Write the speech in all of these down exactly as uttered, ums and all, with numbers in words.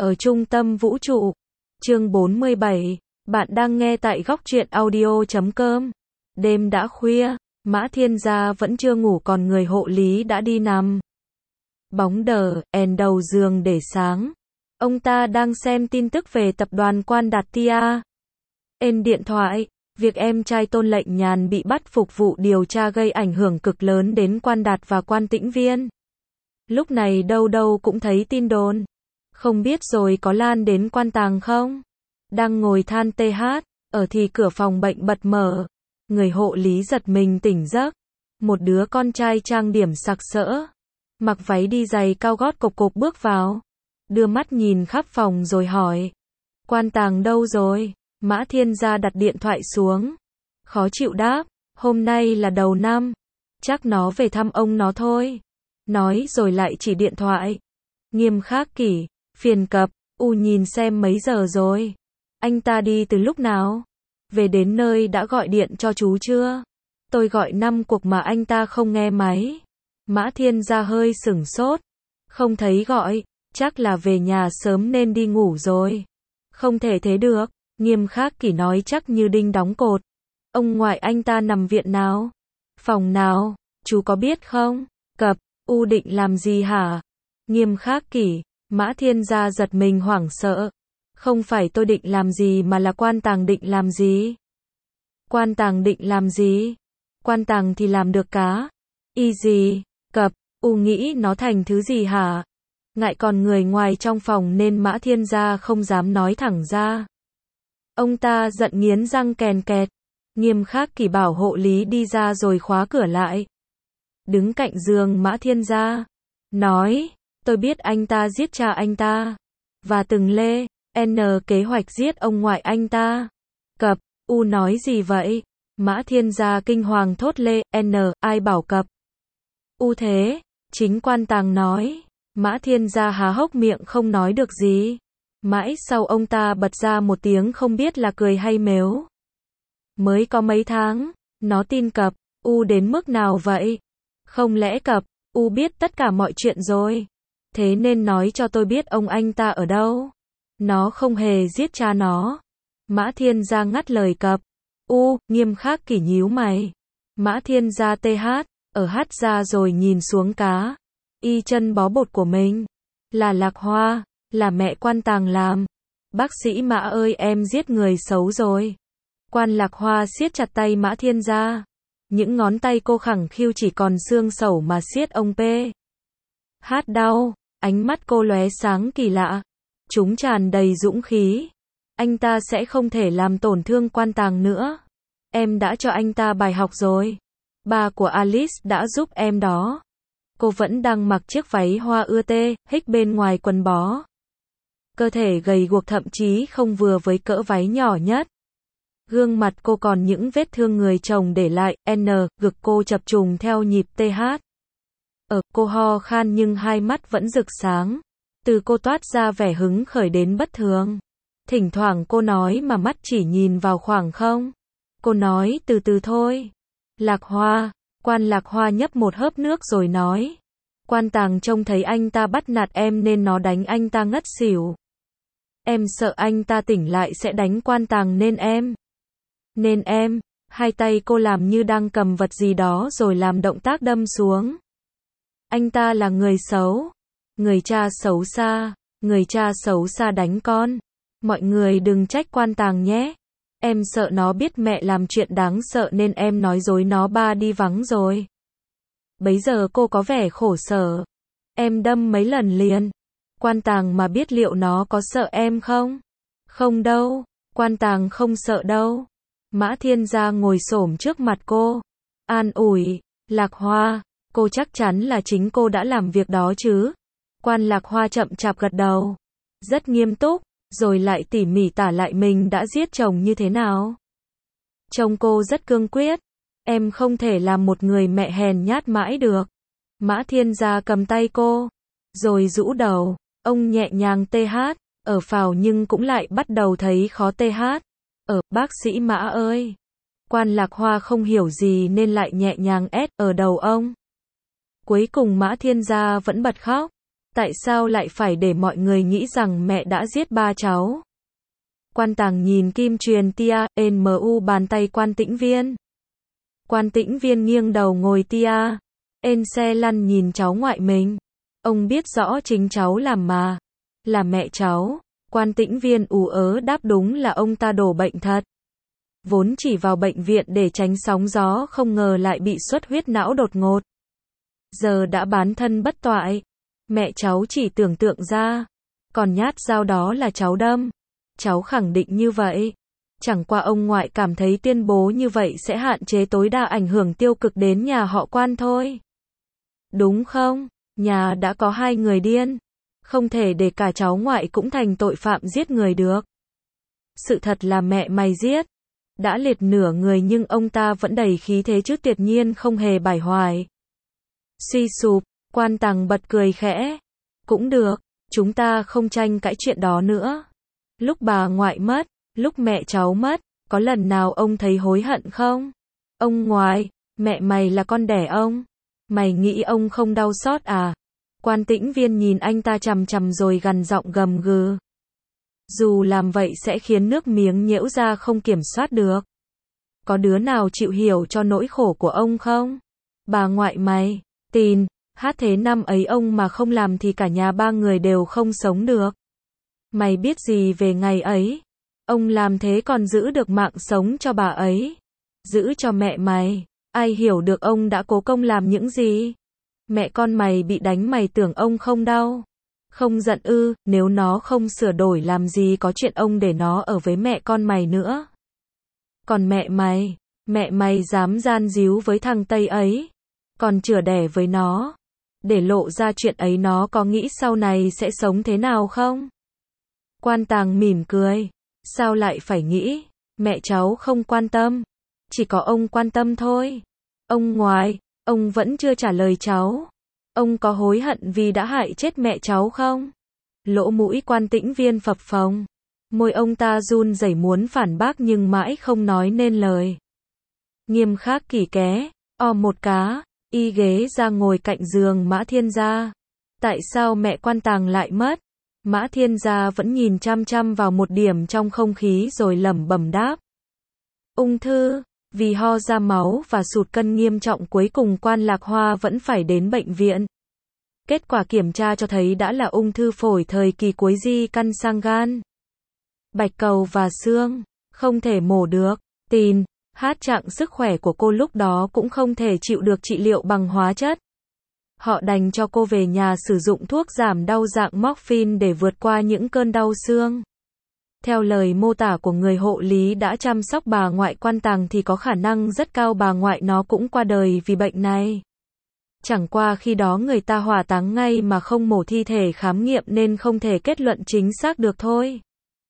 ở trung tâm vũ trụ. Chương bốn mươi bảy, bạn đang nghe tại góc truyện audio chấm com. Đêm đã khuya, Mã Thiên Gia vẫn chưa ngủ còn người hộ lý đã đi nằm. Bóng đờ, đèn đầu giường để sáng. Ông ta đang xem tin tức về tập đoàn Quan Đạt Tia. Ên điện thoại, việc em trai Tôn Lệnh Nhàn bị bắt phục vụ điều tra gây ảnh hưởng cực lớn đến Quan Đạt và Quan Tĩnh Viên. Lúc này đâu đâu cũng thấy tin đồn. Không biết rồi có lan đến Quan Tàng không? Đang ngồi than tê hát, ở thì cửa phòng bệnh bật mở. Người hộ lý giật mình tỉnh giấc. Một đứa con trai trang điểm sặc sỡ, mặc váy đi giày cao gót cộc cộc bước vào. Đưa mắt nhìn khắp phòng rồi hỏi. Quan Tàng đâu rồi? Mã Thiên Gia đặt điện thoại xuống. Khó chịu đáp. Hôm nay là đầu năm. Chắc nó về thăm ông nó thôi. Nói rồi lại chỉ điện thoại. Nghiêm khắc kỷ. Phiền cập. U nhìn xem mấy giờ rồi. Anh ta đi từ lúc nào? Về đến nơi đã gọi điện cho chú chưa? Tôi gọi năm cuộc mà anh ta không nghe máy. Mã Thiên Gia hơi sửng sốt. Không thấy gọi. Chắc là về nhà sớm nên đi ngủ rồi. Không thể thế được. Nghiêm khắc kỷ nói chắc như đinh đóng cột. Ông ngoại anh ta nằm viện nào? Phòng nào? Chú có biết không? Cập. U định làm gì hả? Nghiêm khắc kỷ. Mã Thiên Gia giật mình hoảng sợ. Không phải tôi định làm gì mà là Quan Tàng định làm gì? Quan Tàng định làm gì? Quan Tàng thì làm được cá. Y gì? Cập. U nghĩ nó thành thứ gì hả? Ngại còn người ngoài trong phòng nên Mã Thiên Gia không dám nói thẳng ra. Ông ta giận nghiến răng kèn kẹt. Nghiêm khắc kỷ bảo hộ lý đi ra rồi khóa cửa lại. Đứng cạnh giường Mã Thiên Gia. Nói. Tôi biết anh ta giết cha anh ta. Và từng lê. N kế hoạch giết ông ngoại anh ta. Cập. U nói gì vậy? Mã Thiên Gia kinh hoàng thốt lê. N. Ai bảo cập? U thế. Chính Quan Tàng nói. Mã Thiên Gia há hốc miệng không nói được gì. Mãi sau ông ta bật ra một tiếng không biết là cười hay mếu. Mới có mấy tháng. Nó tin cập. U đến mức nào vậy? Không lẽ cập. U biết tất cả mọi chuyện rồi. Thế nên nói cho tôi biết ông anh ta ở đâu. Nó không hề giết cha nó. Mã Thiên Gia ngắt lời cập. U, nghiêm khắc kỷ nhíu mày. Mã Thiên Gia tê hát, ở hát ra rồi nhìn xuống cá. Y chân bó bột của mình. Là Lạc Hoa, là mẹ Quan Tàng làm. Bác sĩ Mã ơi em giết người xấu rồi. Quan Lạc Hoa siết chặt tay Mã Thiên Gia. Những ngón tay cô khẳng khiu chỉ còn xương sẩu mà siết ông P. Hát đau, ánh mắt cô lóe sáng kỳ lạ. Chúng tràn đầy dũng khí. Anh ta sẽ không thể làm tổn thương Quan Tàng nữa. Em đã cho anh ta bài học rồi. Ba của Alice đã giúp em đó. Cô vẫn đang mặc chiếc váy hoa ưa tê, hích bên ngoài quần bó. Cơ thể gầy guộc thậm chí không vừa với cỡ váy nhỏ nhất. Gương mặt cô còn những vết thương người chồng để lại, N, ngực cô chập trùng theo nhịp tê hát. Ở, cô ho khan nhưng hai mắt vẫn rực sáng. Từ cô toát ra vẻ hứng khởi đến bất thường. Thỉnh thoảng cô nói mà mắt chỉ nhìn vào khoảng không. Cô nói từ từ thôi. Lạc Hoa. Quan Lạc Hoa nhấp một hớp nước rồi nói. Quan Tàng trông thấy anh ta bắt nạt em nên nó đánh anh ta ngất xỉu. Em sợ anh ta tỉnh lại sẽ đánh Quan Tàng nên em. Nên em. Hai tay cô làm như đang cầm vật gì đó rồi làm động tác đâm xuống. Anh ta là người xấu. Người cha xấu xa. Người cha xấu xa đánh con. Mọi người đừng trách Quan Tàng nhé. Em sợ nó biết mẹ làm chuyện đáng sợ nên em nói dối nó ba đi vắng rồi. Bấy giờ cô có vẻ khổ sở. Em đâm mấy lần liền. Quan Tàng mà biết liệu nó có sợ em không? Không đâu. Quan Tàng không sợ đâu. Mã Thiên Gia ngồi xổm trước mặt cô. An ủi. Lạc Hoa. Cô chắc chắn là chính cô đã làm việc đó chứ? Quan Lạc Hoa chậm chạp gật đầu. Rất nghiêm túc. Rồi lại tỉ mỉ tả lại mình đã giết chồng như thế nào. Chồng cô rất cương quyết. Em không thể làm một người mẹ hèn nhát mãi được. Mã Thiên Gia cầm tay cô. Rồi rũ đầu. Ông nhẹ nhàng tê hát. Ở phào nhưng cũng lại bắt đầu thấy khó tê hát. Ở, bác sĩ Mã ơi. Quan Lạc Hoa không hiểu gì nên lại nhẹ nhàng ét ở đầu ông. Cuối cùng Mã Thiên Gia vẫn bật khóc. Tại sao lại phải để mọi người nghĩ rằng mẹ đã giết ba cháu? Quan Tàng nhìn kim truyền tia, mu bàn tay Quan Tĩnh Viên. Quan Tĩnh Viên nghiêng đầu ngồi tia, en xe lăn nhìn cháu ngoại mình. Ông biết rõ chính cháu làm mà. Là mẹ cháu. Quan Tĩnh Viên ú ớ đáp đúng là ông ta đổ bệnh thật. Vốn chỉ vào bệnh viện để tránh sóng gió không ngờ lại bị xuất huyết não đột ngột. Giờ đã bán thân bất toại. Mẹ cháu chỉ tưởng tượng ra. Còn nhát dao đó là cháu đâm. Cháu khẳng định như vậy. Chẳng qua ông ngoại cảm thấy tuyên bố như vậy sẽ hạn chế tối đa ảnh hưởng tiêu cực đến nhà họ Quan thôi. Đúng không? Nhà đã có hai người điên. Không thể để cả cháu ngoại cũng thành tội phạm giết người được. Sự thật là mẹ mày giết. Đã liệt nửa người nhưng ông ta vẫn đầy khí thế chứ tuyệt nhiên không hề bải hoài. Suy sụp, Quan Tàng bật cười khẽ. Cũng được, chúng ta không tranh cãi chuyện đó nữa. Lúc bà ngoại mất, lúc mẹ cháu mất, có lần nào ông thấy hối hận không? Ông ngoại, mẹ mày là con đẻ ông. Mày nghĩ ông không đau xót à? Quan Tĩnh Viên nhìn anh ta chằm chằm rồi gằn giọng gầm gừ. Dù làm vậy sẽ khiến nước miếng nhễu ra không kiểm soát được. Có đứa nào chịu hiểu cho nỗi khổ của ông không? Bà ngoại mày, tin, hát thế năm ấy ông mà không làm thì cả nhà ba người đều không sống được. Mày biết gì về ngày ấy? Ông làm thế còn giữ được mạng sống cho bà ấy. Giữ cho mẹ mày. Ai hiểu được ông đã cố công làm những gì? Mẹ con mày bị đánh mày tưởng ông không đau. Không giận ư, nếu nó không sửa đổi làm gì có chuyện ông để nó ở với mẹ con mày nữa. Còn mẹ mày, mẹ mày dám gian díu với thằng Tây ấy. Còn chửa đẻ với nó. Để lộ ra chuyện ấy nó có nghĩ sau này sẽ sống thế nào không? Quan Tàng mỉm cười. Sao lại phải nghĩ? Mẹ cháu không quan tâm. Chỉ có ông quan tâm thôi. Ông ngoại, ông vẫn chưa trả lời cháu. Ông có hối hận vì đã hại chết mẹ cháu không? Lỗ mũi Quan Tĩnh Viên phập phồng. Môi ông ta run rẩy muốn phản bác nhưng mãi không nói nên lời. Nghiêm Khắc Kỷ ké, o một cá, y ghế ra ngồi cạnh giường Mã Thiên Gia. Tại sao mẹ Quan Tàng lại mất? Mã Thiên Gia vẫn nhìn chăm chăm vào một điểm trong không khí rồi lẩm bẩm đáp. Ung thư, vì ho ra máu và sụt cân nghiêm trọng cuối cùng Quan Lạc Hoa vẫn phải đến bệnh viện. Kết quả kiểm tra cho thấy đã là ung thư phổi thời kỳ cuối di căn sang gan, bạch cầu và xương, không thể mổ được. Tin, hát trạng sức khỏe của cô lúc đó cũng không thể chịu được trị liệu bằng hóa chất. Họ đành cho cô về nhà sử dụng thuốc giảm đau dạng morphine để vượt qua những cơn đau xương. Theo lời mô tả của người hộ lý đã chăm sóc bà ngoại Quan Tàng thì có khả năng rất cao bà ngoại nó cũng qua đời vì bệnh này. Chẳng qua khi đó người ta hỏa táng ngay mà không mổ thi thể khám nghiệm nên không thể kết luận chính xác được thôi.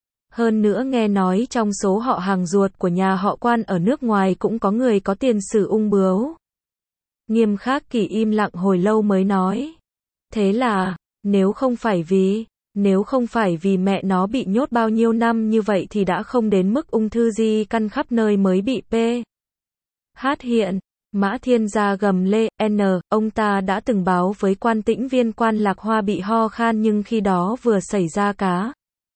Hơn nữa nghe nói trong số họ hàng ruột của nhà họ Quan ở nước ngoài cũng có người có tiền sử ung bướu. Nghiêm Khắc Kỷ im lặng hồi lâu mới nói. Thế là, nếu không phải vì, nếu không phải vì mẹ nó bị nhốt bao nhiêu năm như vậy thì đã không đến mức ung thư di căn khắp nơi mới bị p. Hát hiện, Mã Thiên Gia gầm lê, n, ông ta đã từng báo với Quan Tĩnh Viên Quan Lạc Hoa bị ho khan nhưng khi đó vừa xảy ra cá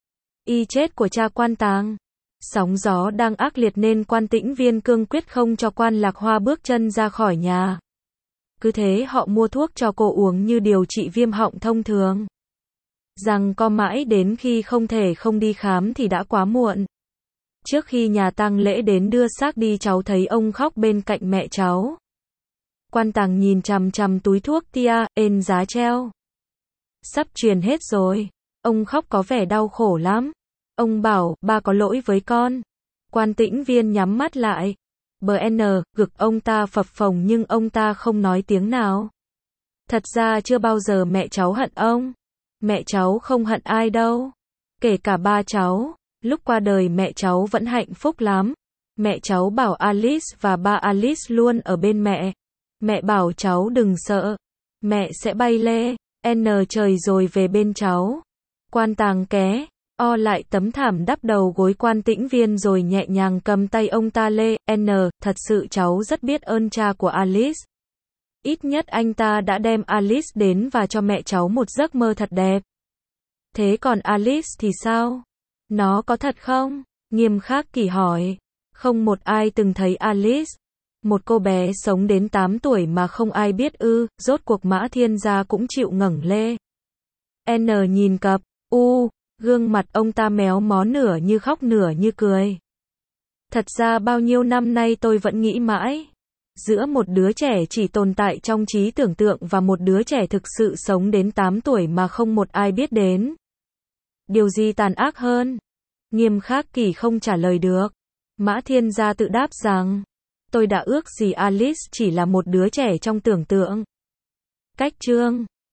y chết của cha Quan Tàng. Sóng gió đang ác liệt nên Quan Tĩnh Viên cương quyết không cho Quan Lạc Hoa bước chân ra khỏi nhà. Cứ thế họ mua thuốc cho cô uống như điều trị viêm họng thông thường. Rằng co mãi đến khi không thể không đi khám thì đã quá muộn. Trước khi nhà tang lễ đến đưa xác đi cháu thấy ông khóc bên cạnh mẹ cháu. Quan Tàng nhìn chằm chằm túi thuốc tia, ên giá treo. Sắp truyền hết rồi. Ông khóc có vẻ đau khổ lắm. Ông bảo, ba có lỗi với con. Quan Tĩnh Viên nhắm mắt lại. bê en, ngực ông ta phập phồng nhưng ông ta không nói tiếng nào. Thật ra chưa bao giờ mẹ cháu hận ông. Mẹ cháu không hận ai đâu. Kể cả ba cháu. Lúc qua đời mẹ cháu vẫn hạnh phúc lắm. Mẹ cháu bảo Alice và ba Alice luôn ở bên mẹ. Mẹ bảo cháu đừng sợ. Mẹ sẽ bay lê, n trời rồi về bên cháu. Quan Tàng ké, o lại tấm thảm đắp đầu gối Quan Tĩnh Viên rồi nhẹ nhàng cầm tay ông ta lê, n, thật sự cháu rất biết ơn cha của Alice. Ít nhất anh ta đã đem Alice đến và cho mẹ cháu một giấc mơ thật đẹp. Thế còn Alice thì sao? Nó có thật không? Nghiêm Khắc Kỷ hỏi. Không một ai từng thấy Alice. Một cô bé sống đến tám tuổi mà không ai biết ư, rốt cuộc Mã Thiên Gia cũng chịu ngẩng lê. N nhìn cặp, u, gương mặt ông ta méo mó nửa như khóc nửa như cười. Thật ra bao nhiêu năm nay tôi vẫn nghĩ mãi. Giữa một đứa trẻ chỉ tồn tại trong trí tưởng tượng và một đứa trẻ thực sự sống đến tám tuổi mà không một ai biết đến. Điều gì tàn ác hơn? Nghiêm Khắc Kỷ không trả lời được. Mã Thiên Gia tự đáp rằng, tôi đã ước gì Alice chỉ là một đứa trẻ trong tưởng tượng. Cách chương